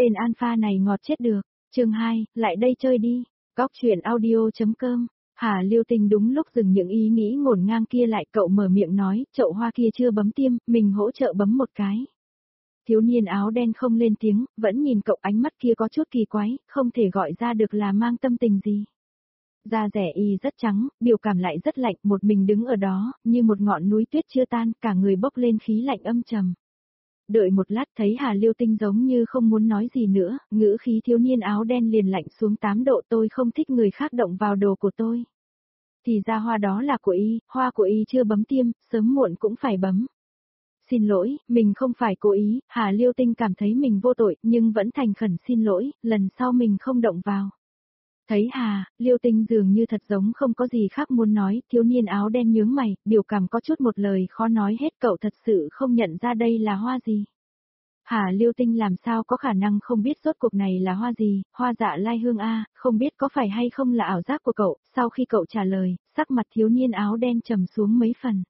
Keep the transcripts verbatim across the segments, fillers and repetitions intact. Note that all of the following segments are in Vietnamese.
Tên alpha này ngọt chết được. Chương hai, lại đây chơi đi. Góc truyện audio.com. Hà Liêu Tinh đúng lúc dừng những ý nghĩ ngổn ngang kia lại, cậu mở miệng nói, chậu hoa kia chưa bấm tiêm, mình hỗ trợ bấm một cái. Thiếu niên áo đen không lên tiếng, vẫn nhìn cậu, ánh mắt kia có chút kỳ quái, không thể gọi ra được là mang tâm tình gì. Da rẻ y rất trắng, biểu cảm lại rất lạnh, một mình đứng ở đó, như một ngọn núi tuyết chưa tan, cả người bốc lên khí lạnh âm trầm. Đợi một lát thấy Hà Liêu Tinh giống như không muốn nói gì nữa, ngữ khí thiếu niên áo đen liền lạnh xuống tám độ, tôi không thích người khác động vào đồ của tôi. Thì ra hoa đó là của y, hoa của y chưa bấm tiêm, sớm muộn cũng phải bấm. Xin lỗi, mình không phải cố ý, Hà Liêu Tinh cảm thấy mình vô tội, nhưng vẫn thành khẩn xin lỗi, lần sau mình không động vào. Thấy Hà, Liêu Tinh dường như thật giống không có gì khác muốn nói, thiếu niên áo đen nhướng mày, biểu cảm có chút một lời khó nói hết, cậu thật sự không nhận ra đây là hoa gì. Hà Liêu Tinh làm sao có khả năng không biết rốt cuộc này là hoa gì, hoa dạ lai hương a, không biết có phải hay không là ảo giác của cậu, sau khi cậu trả lời, sắc mặt thiếu niên áo đen trầm xuống mấy phần.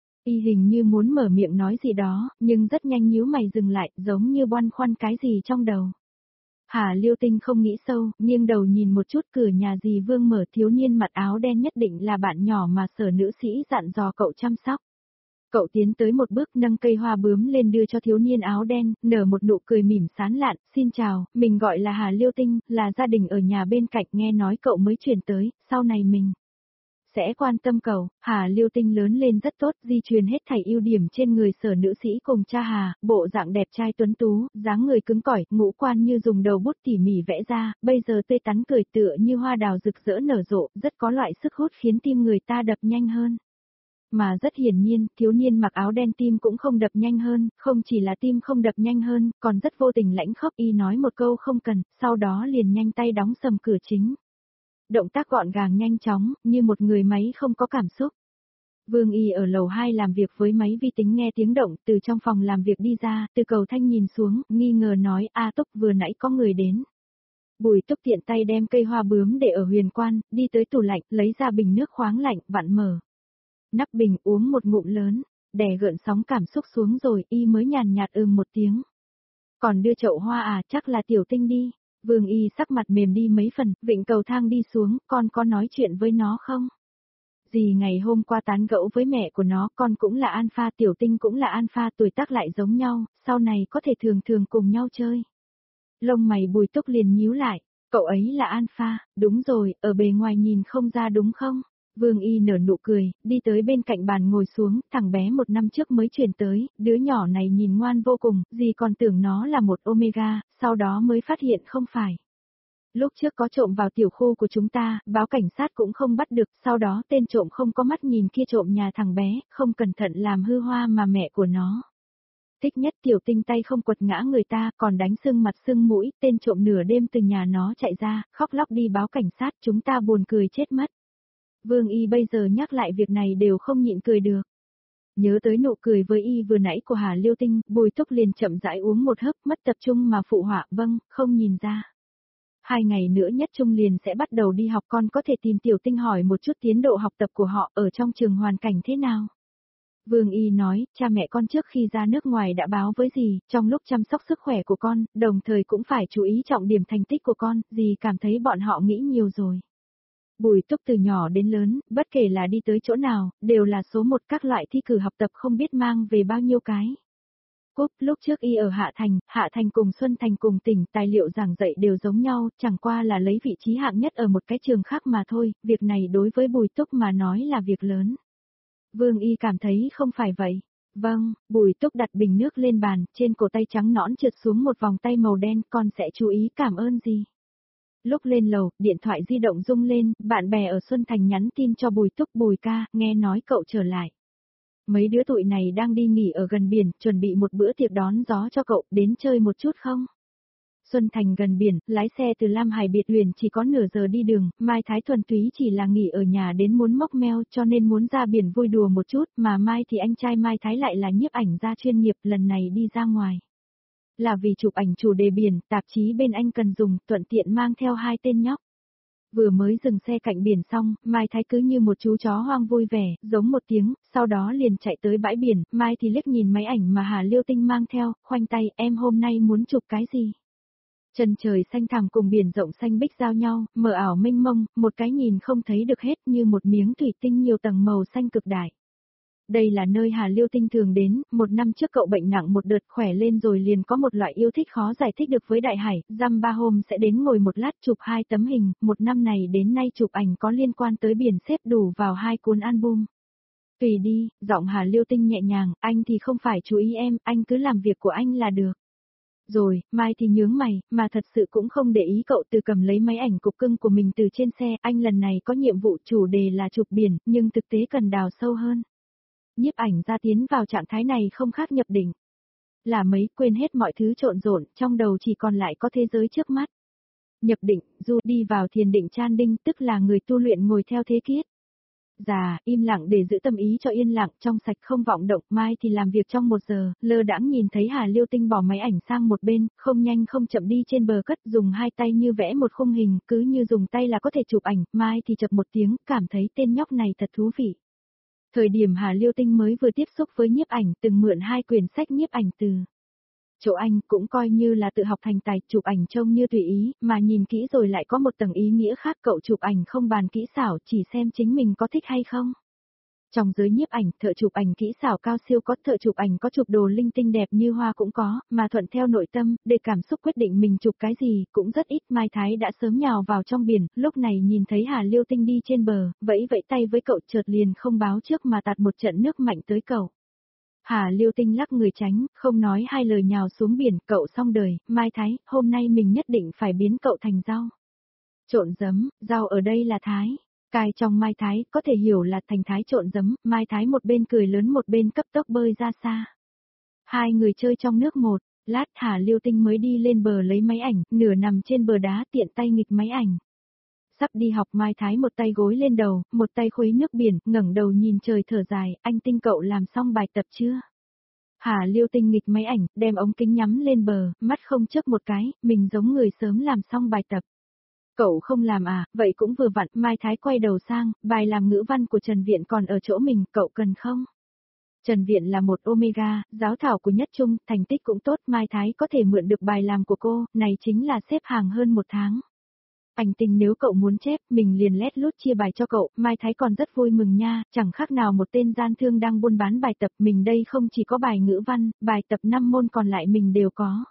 Y hình như muốn mở miệng nói gì đó, nhưng rất nhanh nhíu mày dừng lại, giống như băn khoăn cái gì trong đầu. Hà Liêu Tinh không nghĩ sâu, nghiêng đầu nhìn một chút cửa nhà dì Vương mở, thiếu niên mặt áo đen nhất định là bạn nhỏ mà Sở nữ sĩ dặn dò cậu chăm sóc. Cậu tiến tới một bước nâng cây hoa bướm lên đưa cho thiếu niên áo đen, nở một nụ cười mỉm sán lạn, xin chào, mình gọi là Hà Liêu Tinh, là gia đình ở nhà bên cạnh, nghe nói cậu mới chuyển tới, sau này mình sẽ quan tâm cậu. Hà Liêu Tinh lớn lên rất tốt, di truyền hết thảy ưu điểm trên người Sở nữ sĩ cùng cha Hà, bộ dạng đẹp trai tuấn tú, dáng người cứng cỏi, ngũ quan như dùng đầu bút tỉ mỉ vẽ ra, bây giờ tươi tắn cười tựa như hoa đào rực rỡ nở rộ, rất có loại sức hút khiến tim người ta đập nhanh hơn. Mà rất hiển nhiên, thiếu niên mặc áo đen tim cũng không đập nhanh hơn, không chỉ là tim không đập nhanh hơn, còn rất vô tình lãnh khốc, y nói một câu không cần, sau đó liền nhanh tay đóng sầm cửa chính. Động tác gọn gàng nhanh chóng, như một người máy không có cảm xúc. Vương Y ở lầu hai làm việc với máy vi tính nghe tiếng động, từ trong phòng làm việc đi ra, từ cầu thang nhìn xuống, nghi ngờ nói, a Túc vừa nãy có người đến. Bùi Túc tiện tay đem cây hoa bướm để ở huyền quan, đi tới tủ lạnh, lấy ra bình nước khoáng lạnh, vặn mở. Nắp bình uống một ngụm lớn, đè gợn sóng cảm xúc xuống rồi, y mới nhàn nhạt ừm một tiếng. Còn đưa chậu hoa à, chắc là Tiểu Tinh đi. Vương Y sắc mặt mềm đi mấy phần, vịnh cầu thang đi xuống, con có nói chuyện với nó không? Dì ngày hôm qua tán gẫu với mẹ của nó, con cũng là alpha, Tiểu Tinh cũng là alpha, tuổi tác lại giống nhau, sau này có thể thường thường cùng nhau chơi. Lông mày Bùi Túc liền nhíu lại, cậu ấy là alpha, đúng rồi, ở bề ngoài nhìn không ra đúng không? Vương Y nở nụ cười, đi tới bên cạnh bàn ngồi xuống, thằng bé một năm trước mới chuyển tới, đứa nhỏ này nhìn ngoan vô cùng, dì còn tưởng nó là một omega, sau đó mới phát hiện không phải. Lúc trước có trộm vào tiểu khu của chúng ta, báo cảnh sát cũng không bắt được, sau đó tên trộm không có mắt nhìn kia trộm nhà thằng bé, không cẩn thận làm hư hoa mà mẹ của nó. Thích nhất Tiểu Tinh tay không quật ngã người ta, còn đánh sưng mặt sưng mũi, tên trộm nửa đêm từ nhà nó chạy ra, khóc lóc đi báo cảnh sát, chúng ta buồn cười chết mất. Vương Y bây giờ nhắc lại việc này đều không nhịn cười được. Nhớ tới nụ cười với y vừa nãy của Hà Liêu Tinh, Bùi Túc liền chậm rãi uống một hớp, mất tập trung mà phụ họa, vâng, không nhìn ra. Hai ngày nữa nhất trung liền sẽ bắt đầu đi học, con có thể tìm Tiểu Tinh hỏi một chút tiến độ học tập của họ ở trong trường hoàn cảnh thế nào. Vương Y nói, cha mẹ con trước khi ra nước ngoài đã báo với dì, trong lúc chăm sóc sức khỏe của con, đồng thời cũng phải chú ý trọng điểm thành tích của con, dì cảm thấy bọn họ nghĩ nhiều rồi. Bùi Túc từ nhỏ đến lớn, bất kể là đi tới chỗ nào, đều là số một các loại thi cử học tập không biết mang về bao nhiêu cái. Cúp, lúc trước y ở Hạ Thành, Hạ Thành cùng Xuân Thành cùng tỉnh, tài liệu giảng dạy đều giống nhau, chẳng qua là lấy vị trí hạng nhất ở một cái trường khác mà thôi, việc này đối với Bùi Túc mà nói là việc lớn. Vương Y cảm thấy không phải vậy. Vâng, Bùi Túc đặt bình nước lên bàn, trên cổ tay trắng nõn trượt xuống một vòng tay màu đen, con sẽ chú ý cảm ơn gì. Lúc lên lầu, điện thoại di động rung lên, bạn bè ở Xuân Thành nhắn tin cho Bùi Túc, Bùi ca, nghe nói cậu trở lại. Mấy đứa tụi này đang đi nghỉ ở gần biển, chuẩn bị một bữa tiệc đón gió cho cậu, đến chơi một chút không? Xuân Thành gần biển, lái xe từ Lam Hải Biệt Huyền chỉ có nửa giờ đi đường, Mai Thái thuần túy chỉ là nghỉ ở nhà đến muốn móc meo cho nên muốn ra biển vui đùa một chút, mà Mai thì anh trai Mai Thái lại là nhiếp ảnh gia chuyên nghiệp, lần này đi ra ngoài. Là vì chụp ảnh chủ đề biển, tạp chí bên anh cần dùng, thuận tiện mang theo hai tên nhóc. Vừa mới dừng xe cạnh biển xong, Mai Thái cứ như một chú chó hoang vui vẻ, giống một tiếng, sau đó liền chạy tới bãi biển, Mai thì liếc nhìn máy ảnh mà Hà Liêu Tinh mang theo, khoanh tay, em hôm nay muốn chụp cái gì? Chân trời xanh thẳm cùng biển rộng xanh biếc giao nhau, mờ ảo mênh mông, một cái nhìn không thấy được hết như một miếng thủy tinh nhiều tầng màu xanh cực đại. Đây là nơi Hà Liêu Tinh thường đến, một năm trước cậu bệnh nặng một đợt khỏe lên rồi liền có một loại yêu thích khó giải thích được với đại hải, dăm ba hôm sẽ đến ngồi một lát chụp hai tấm hình, một năm này đến nay chụp ảnh có liên quan tới biển xếp đủ vào hai cuốn album. Tùy đi, giọng Hà Liêu Tinh nhẹ nhàng, anh thì không phải chú ý em, anh cứ làm việc của anh là được. Rồi, Mai thì nhướng mày, mà thật sự cũng không để ý cậu từ cầm lấy máy ảnh cục cưng của mình từ trên xe, anh lần này có nhiệm vụ chủ đề là chụp biển, nhưng thực tế cần đào sâu hơn. Nhiếp ảnh ra tiến vào trạng thái này không khác nhập định. Là mấy quên hết mọi thứ trộn rộn, trong đầu chỉ còn lại có thế giới trước mắt. Nhập định, du đi vào thiền định chan đinh tức là người tu luyện ngồi theo thế kiết. Già, im lặng để giữ tâm ý cho yên lặng, trong sạch không vọng động, Mai thì làm việc trong một giờ, lơ đãng nhìn thấy Hà Liêu Tinh bỏ máy ảnh sang một bên, không nhanh không chậm đi trên bờ cất, dùng hai tay như vẽ một khung hình, cứ như dùng tay là có thể chụp ảnh, Mai thì chập một tiếng, cảm thấy tên nhóc này thật thú vị. Thời điểm Hà Liêu Tinh mới vừa tiếp xúc với nhiếp ảnh, từng mượn hai quyển sách nhiếp ảnh từ chỗ anh, cũng coi như là tự học thành tài, chụp ảnh trông như tùy ý, mà nhìn kỹ rồi lại có một tầng ý nghĩa khác, cậu chụp ảnh không bàn kỹ xảo, chỉ xem chính mình có thích hay không. Trong giới nhiếp ảnh, thợ chụp ảnh kỹ xảo cao siêu có, thợ chụp ảnh có chụp đồ linh tinh đẹp như hoa cũng có, mà thuận theo nội tâm, để cảm xúc quyết định mình chụp cái gì, cũng rất ít. Mai Thái đã sớm nhào vào trong biển, lúc này nhìn thấy Hà Liêu Tinh đi trên bờ, vẫy vẫy tay với cậu, chợt liền không báo trước mà tạt một trận nước mạnh tới cậu. Hà Liêu Tinh lắc người tránh, không nói hai lời nhào xuống biển, cậu xong đời, Mai Thái, hôm nay mình nhất định phải biến cậu thành rau. Trộn giấm, rau ở đây là Thái. Cài trong Mai Thái, có thể hiểu là thành Thái trộn giấm, Mai Thái một bên cười lớn một bên cấp tốc bơi ra xa. Hai người chơi trong nước một, lát Hà Liêu Tinh mới đi lên bờ lấy máy ảnh, nửa nằm trên bờ đá tiện tay nghịch máy ảnh. Sắp đi học Mai Thái một tay gối lên đầu, một tay khuấy nước biển, ngẩng đầu nhìn trời thở dài, anh Tinh cậu làm xong bài tập chưa? Hà Liêu Tinh nghịch máy ảnh, đem ống kính nhắm lên bờ, mắt không chớp một cái, mình giống người sớm làm xong bài tập. Cậu không làm à, vậy cũng vừa vặn, Mai Thái quay đầu sang, bài làm ngữ văn của Trần Viện còn ở chỗ mình, cậu cần không? Trần Viện là một Omega, giáo thảo của Nhất Trung, thành tích cũng tốt, Mai Thái có thể mượn được bài làm của cô, này chính là xếp hàng hơn một tháng. Anh Tinh nếu cậu muốn chép, mình liền lét lút chia bài cho cậu, Mai Thái còn rất vui mừng nha, chẳng khác nào một tên gian thương đang buôn bán bài tập, mình đây không chỉ có bài ngữ văn, bài tập năm môn còn lại mình đều có.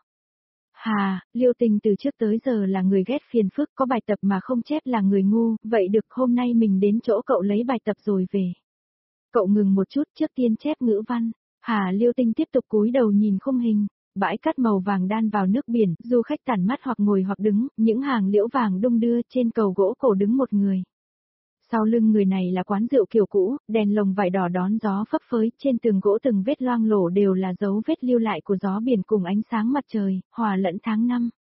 Hà, Liêu Tình từ trước tới giờ là người ghét phiền phức, có bài tập mà không chép là người ngu, vậy được hôm nay mình đến chỗ cậu lấy bài tập rồi về. Cậu ngừng một chút trước tiên chép ngữ văn, Hà Liêu Tinh tiếp tục cúi đầu nhìn khung hình. Bãi cát màu vàng đan vào nước biển, du khách tản mắt hoặc ngồi hoặc đứng, những hàng liễu vàng đung đưa, trên cầu gỗ cổ đứng một người. Sau lưng người này là quán rượu kiểu cũ, đèn lồng vải đỏ đón gió phấp phới, trên tường gỗ từng vết loang lổ đều là dấu vết lưu lại của gió biển cùng ánh sáng mặt trời, hòa lẫn tháng năm.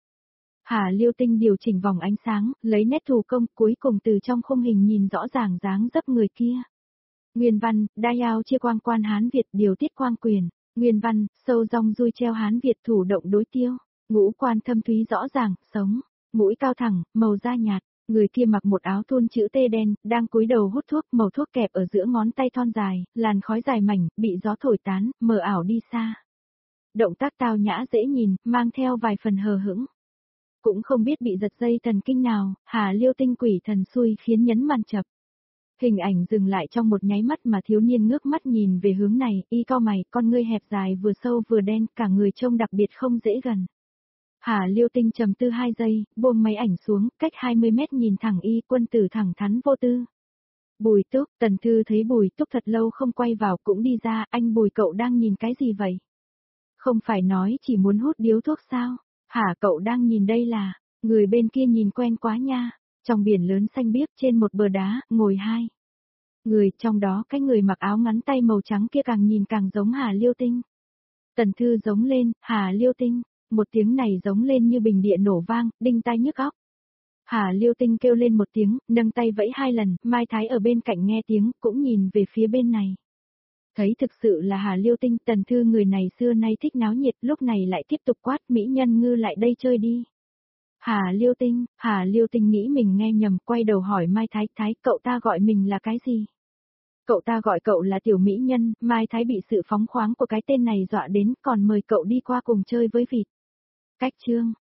Hà Liêu Tinh điều chỉnh vòng ánh sáng, lấy nét thủ công, cuối cùng từ trong khung hình nhìn rõ ràng dáng dấp người kia. Nguyên văn, đai ao chia quang quan Hán Việt điều tiết quang quyền. Nguyên văn, sâu rong dui treo Hán Việt thủ động đối tiêu. Ngũ quan thâm thúy rõ ràng, sống. Mũi cao thẳng, màu da nhạt. Người kia mặc một áo thun chữ T đen, đang cúi đầu hút thuốc, màu thuốc kẹp ở giữa ngón tay thon dài, làn khói dài mảnh, bị gió thổi tán, mờ ảo đi xa. Động tác tao nhã dễ nhìn, mang theo vài phần hờ hững. Cũng không biết bị giật dây thần kinh nào, Hà Liêu Tinh quỷ thần xui khiến nhấn màn chập. Hình ảnh dừng lại trong một nháy mắt mà thiếu niên ngước mắt nhìn về hướng này, y cau mày, con ngươi hẹp dài vừa sâu vừa đen, cả người trông đặc biệt không dễ gần. Hà Liêu Tinh trầm tư hai giây, buông máy ảnh xuống, cách hai mươi mét nhìn thẳng y, quân tử thẳng thắn vô tư. Bùi Túc, Tần Thư thấy Bùi Túc thật lâu không quay vào cũng đi ra, anh Bùi cậu đang nhìn cái gì vậy? Không phải nói chỉ muốn hút điếu thuốc sao? Hả cậu đang nhìn đây là, người bên kia nhìn quen quá nha. Trong biển lớn xanh biếc trên một bờ đá, ngồi hai người, trong đó cái người mặc áo ngắn tay màu trắng kia càng nhìn càng giống Hà Liêu Tinh. Tần Thư giống lên, Hà Liêu Tinh, một tiếng này giống lên như bình địa nổ vang, đinh tai nhức óc. Hà Liêu Tinh kêu lên một tiếng, nâng tay vẫy hai lần, Mai Thái ở bên cạnh nghe tiếng, cũng nhìn về phía bên này. Thấy thực sự là Hà Liêu Tinh, Tần Thư người này xưa nay thích náo nhiệt, lúc này lại tiếp tục quát, mỹ nhân ngư lại đây chơi đi. Hà Liêu Tinh, Hà Liêu Tinh nghĩ mình nghe nhầm, quay đầu hỏi Mai Thái, Thái, cậu ta gọi mình là cái gì? Cậu ta gọi cậu là tiểu mỹ nhân, Mai Thái bị sự phóng khoáng của cái tên này dọa đến, còn mời cậu đi qua cùng chơi với vịt. Cách chương